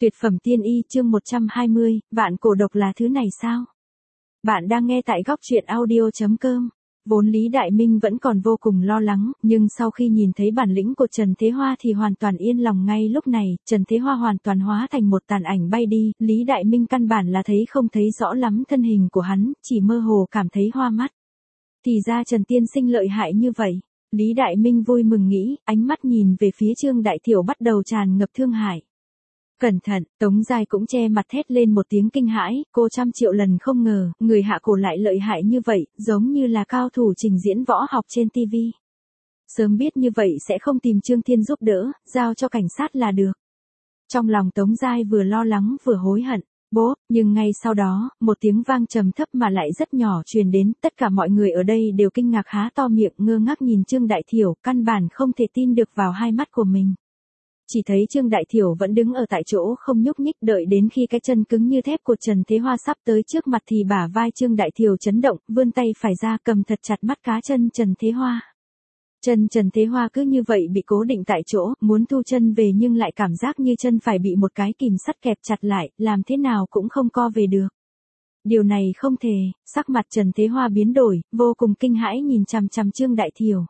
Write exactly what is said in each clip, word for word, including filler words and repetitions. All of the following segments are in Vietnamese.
Tuyệt phẩm tiên y chương một trăm hai mươi, vạn cổ độc là thứ này sao? Bạn đang nghe tại góc truyện audio.com. Vốn Lý Đại Minh vẫn còn vô cùng lo lắng, nhưng sau khi nhìn thấy bản lĩnh của Trần Thế Hoa thì hoàn toàn yên lòng ngay lúc này, Trần Thế Hoa hoàn toàn hóa thành một tàn ảnh bay đi, Lý Đại Minh căn bản là thấy không thấy rõ lắm thân hình của hắn, chỉ mơ hồ cảm thấy hoa mắt. Thì ra Trần Tiên Sinh lợi hại như vậy. Lý Đại Minh vui mừng nghĩ, ánh mắt nhìn về phía Trương Đại Thiểu bắt đầu tràn ngập thương hại. Cẩn thận, Tống Giai cũng che mặt thét lên một tiếng kinh hãi, cô trăm triệu lần không ngờ, người hạ cổ lại lợi hại như vậy, giống như là cao thủ trình diễn võ học trên ti vi. Sớm biết như vậy sẽ không tìm Trương Thiên giúp đỡ, giao cho cảnh sát là được. Trong lòng Tống Giai vừa lo lắng vừa hối hận, bố, nhưng ngay sau đó, một tiếng vang trầm thấp mà lại rất nhỏ truyền đến, tất cả mọi người ở đây đều kinh ngạc há to miệng ngơ ngác nhìn Trương Đại Thiểu, căn bản không thể tin được vào hai mắt của mình. Chỉ thấy Trương Đại Thiểu vẫn đứng ở tại chỗ không nhúc nhích, đợi đến khi cái chân cứng như thép của Trần Thế Hoa sắp tới trước mặt thì bả vai Trương Đại Thiểu chấn động, vươn tay phải ra cầm thật chặt mắt cá chân Trần Thế Hoa. Chân Trần Thế Hoa cứ như vậy bị cố định tại chỗ, muốn thu chân về nhưng lại cảm giác như chân phải bị một cái kìm sắt kẹp chặt lại, làm thế nào cũng không co về được. Điều này không thể, sắc mặt Trần Thế Hoa biến đổi, vô cùng kinh hãi nhìn chằm chằm Trương Đại Thiểu.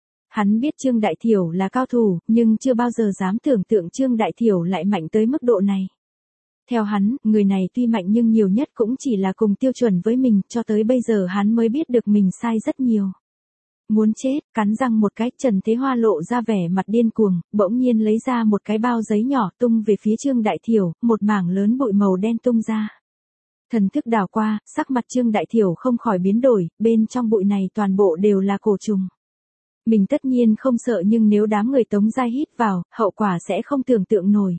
Hắn biết Trương Đại Thiểu là cao thủ, nhưng chưa bao giờ dám tưởng tượng Trương Đại Thiểu lại mạnh tới mức độ này. Theo hắn, người này tuy mạnh nhưng nhiều nhất cũng chỉ là cùng tiêu chuẩn với mình, cho tới bây giờ hắn mới biết được mình sai rất nhiều. Muốn chết, cắn răng một cái, Trần Thế Hoa lộ ra vẻ mặt điên cuồng, bỗng nhiên lấy ra một cái bao giấy nhỏ tung về phía Trương Đại Thiểu, một mảng lớn bụi màu đen tung ra. Thần thức đảo qua, sắc mặt Trương Đại Thiểu không khỏi biến đổi, bên trong bụi này toàn bộ đều là cổ trùng. Mình tất nhiên không sợ nhưng nếu đám người Tống Giai hít vào, hậu quả sẽ không tưởng tượng nổi.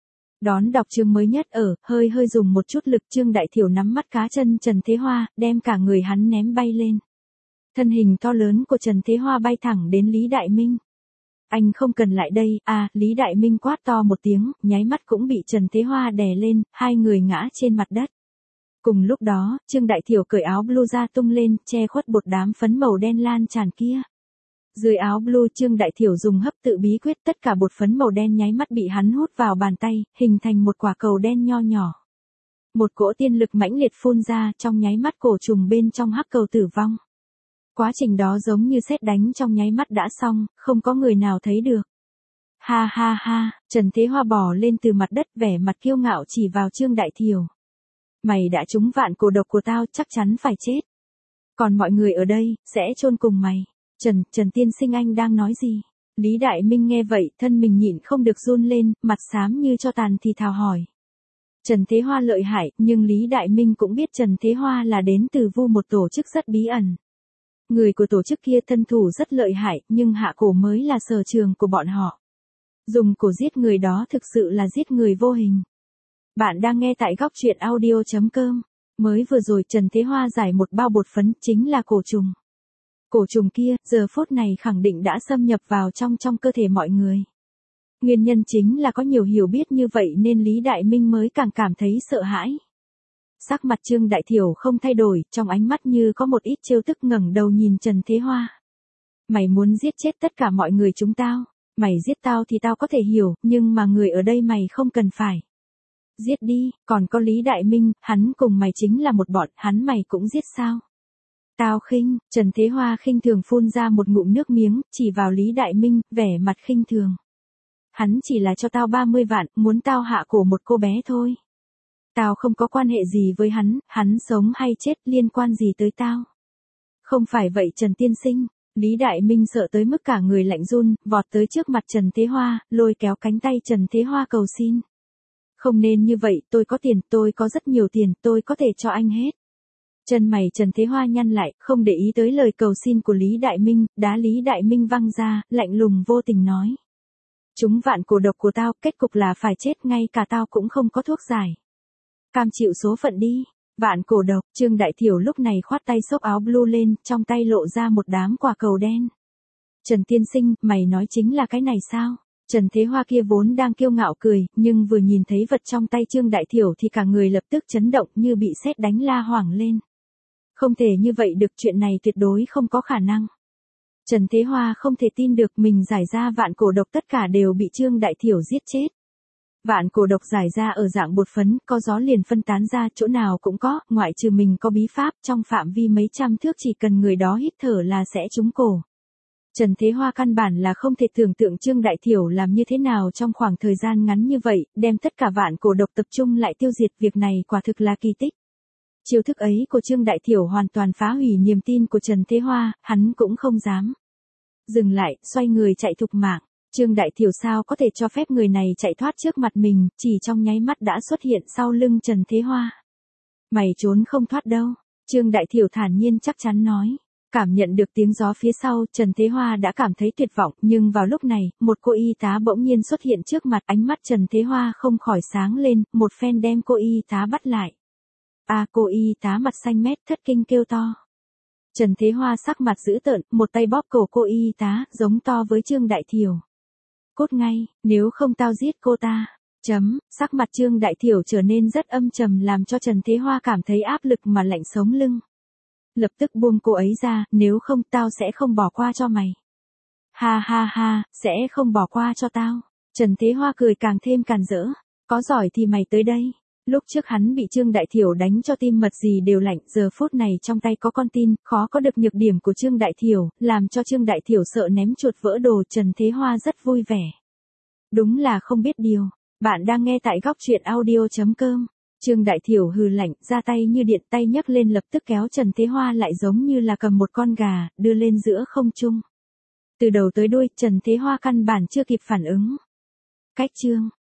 Đón đọc chương mới nhất ở, hơi hơi dùng một chút lực Trương Đại Thiểu nắm mắt cá chân Trần Thế Hoa, đem cả người hắn ném bay lên. Thân hình to lớn của Trần Thế Hoa bay thẳng đến Lý Đại Minh. Anh không cần lại đây, à, Lý Đại Minh quát to một tiếng, nháy mắt cũng bị Trần Thế Hoa đè lên, hai người ngã trên mặt đất. Cùng lúc đó, Trương Đại Thiểu cởi áo blue ra tung lên, che khuất bột đám phấn màu đen lan tràn kia. Dưới áo blue Trương Đại Thiểu dùng hấp tự bí quyết, tất cả bột phấn màu đen nháy mắt bị hắn hút vào bàn tay, hình thành một quả cầu đen nho nhỏ. Một cỗ tiên lực mãnh liệt phun ra, trong nháy mắt cổ trùng bên trong hắc cầu tử vong. Quá trình đó giống như sét đánh trong nháy mắt đã xong, không có người nào thấy được. Ha ha ha, Trần Thế Hoa bò lên từ mặt đất vẻ mặt kiêu ngạo chỉ vào Trương Đại Thiểu. Mày đã trúng vạn cổ độc của tao, chắc chắn phải chết. Còn mọi người ở đây, sẽ chôn cùng mày. Trần, Trần Tiên Sinh anh đang nói gì? Lý Đại Minh nghe vậy, thân mình nhịn không được run lên, mặt xám như cho tàn thì thào hỏi. Trần Thế Hoa lợi hại, nhưng Lý Đại Minh cũng biết Trần Thế Hoa là đến từ Vu một tổ chức rất bí ẩn. Người của tổ chức kia thân thủ rất lợi hại, nhưng hạ cổ mới là sở trường của bọn họ. Dùng cổ giết người đó thực sự là giết người vô hình. Bạn đang nghe tại góc truyện audio.com. Mới vừa rồi Trần Thế Hoa giải một bao bột phấn chính là cổ trùng. Cổ trùng kia, giờ phút này khẳng định đã xâm nhập vào trong trong cơ thể mọi người. Nguyên nhân chính là có nhiều hiểu biết như vậy nên Lý Đại Minh mới càng cảm thấy sợ hãi. Sắc mặt Trương Đại Thiểu không thay đổi, trong ánh mắt như có một ít trêu tức ngẩng đầu nhìn Trần Thế Hoa. Mày muốn giết chết tất cả mọi người chúng tao, mày giết tao thì tao có thể hiểu, nhưng mà người ở đây mày không cần phải. Giết đi, còn có Lý Đại Minh, hắn cùng mày chính là một bọn, hắn mày cũng giết sao? Tao khinh, Trần Thế Hoa khinh thường phun ra một ngụm nước miếng, chỉ vào Lý Đại Minh, vẻ mặt khinh thường. Hắn chỉ là cho tao ba mươi vạn, muốn tao hạ cổ một cô bé thôi. Tao không có quan hệ gì với hắn, hắn sống hay chết liên quan gì tới tao. Không phải vậy Trần Tiên Sinh, Lý Đại Minh sợ tới mức cả người lạnh run, vọt tới trước mặt Trần Thế Hoa, lôi kéo cánh tay Trần Thế Hoa cầu xin. Không nên như vậy, tôi có tiền, tôi có rất nhiều tiền, tôi có thể cho anh hết. Chân mày Trần Thế Hoa nhăn lại, không để ý tới lời cầu xin của Lý Đại Minh, đá Lý Đại Minh văng ra, lạnh lùng vô tình nói. Chúng vạn cổ độc của tao, kết cục là phải chết, ngay cả tao cũng không có thuốc giải. Cam chịu số phận đi. Vạn cổ độc, Trương Đại Thiểu lúc này khoát tay xốc áo blue lên, trong tay lộ ra một đám quả cầu đen. Trần Tiên Sinh, mày nói chính là cái này sao? Trần Thế Hoa kia vốn đang kiêu ngạo cười, nhưng vừa nhìn thấy vật trong tay Trương Đại Thiểu thì cả người lập tức chấn động như bị sét đánh la hoảng lên. Không thể như vậy được, chuyện này tuyệt đối không có khả năng. Trần Thế Hoa không thể tin được mình giải ra vạn cổ độc tất cả đều bị Trương Đại Thiểu giết chết. Vạn cổ độc giải ra ở dạng bột phấn, có gió liền phân tán ra, chỗ nào cũng có, ngoại trừ mình có bí pháp, trong phạm vi mấy trăm thước chỉ cần người đó hít thở là sẽ trúng cổ. Trần Thế Hoa căn bản là không thể tưởng tượng Trương Đại Thiểu làm như thế nào trong khoảng thời gian ngắn như vậy, đem tất cả vạn cổ độc tập trung lại tiêu diệt, việc này quả thực là kỳ tích. Chiêu thức ấy của Trương Đại Thiểu hoàn toàn phá hủy niềm tin của Trần Thế Hoa, hắn cũng không dám dừng lại, xoay người chạy thục mạng. Trương Đại Thiểu sao có thể cho phép người này chạy thoát trước mặt mình, chỉ trong nháy mắt đã xuất hiện sau lưng Trần Thế Hoa. Mày trốn không thoát đâu, Trương Đại Thiểu thản nhiên chắc chắn nói. Cảm nhận được tiếng gió phía sau, Trần Thế Hoa đã cảm thấy tuyệt vọng, nhưng vào lúc này, một cô y tá bỗng nhiên xuất hiện trước mặt, ánh mắt Trần Thế Hoa không khỏi sáng lên, một phen đem cô y tá bắt lại. A à, cô y tá mặt xanh mét thất kinh kêu to. Trần Thế Hoa sắc mặt dữ tợn, một tay bóp cổ cô y tá, giống to với Trương Đại Thiểu. Cút ngay, nếu không tao giết cô ta. Chấm, sắc mặt Trương Đại Thiểu trở nên rất âm trầm làm cho Trần Thế Hoa cảm thấy áp lực mà lạnh sống lưng. Lập tức buông cô ấy ra, nếu không tao sẽ không bỏ qua cho mày. Ha ha ha, sẽ không bỏ qua cho tao. Trần Thế Hoa cười càng thêm càn rỡ. Có giỏi thì mày tới đây. Lúc trước hắn bị Trương Đại Thiểu đánh cho tim mật gì đều lạnh, giờ phút này trong tay có con tin, khó có được nhược điểm của Trương Đại Thiểu, làm cho Trương Đại Thiểu sợ ném chuột vỡ đồ. Trần Thế Hoa rất vui vẻ. Đúng là không biết điều. Bạn đang nghe tại góc truyện audio chấm com. Trương Đại Thiểu hừ lạnh, ra tay như điện, tay nhấc lên lập tức kéo Trần Thế Hoa lại giống như là cầm một con gà, đưa lên giữa không trung. Từ đầu tới đuôi, Trần Thế Hoa căn bản chưa kịp phản ứng. Cách Trương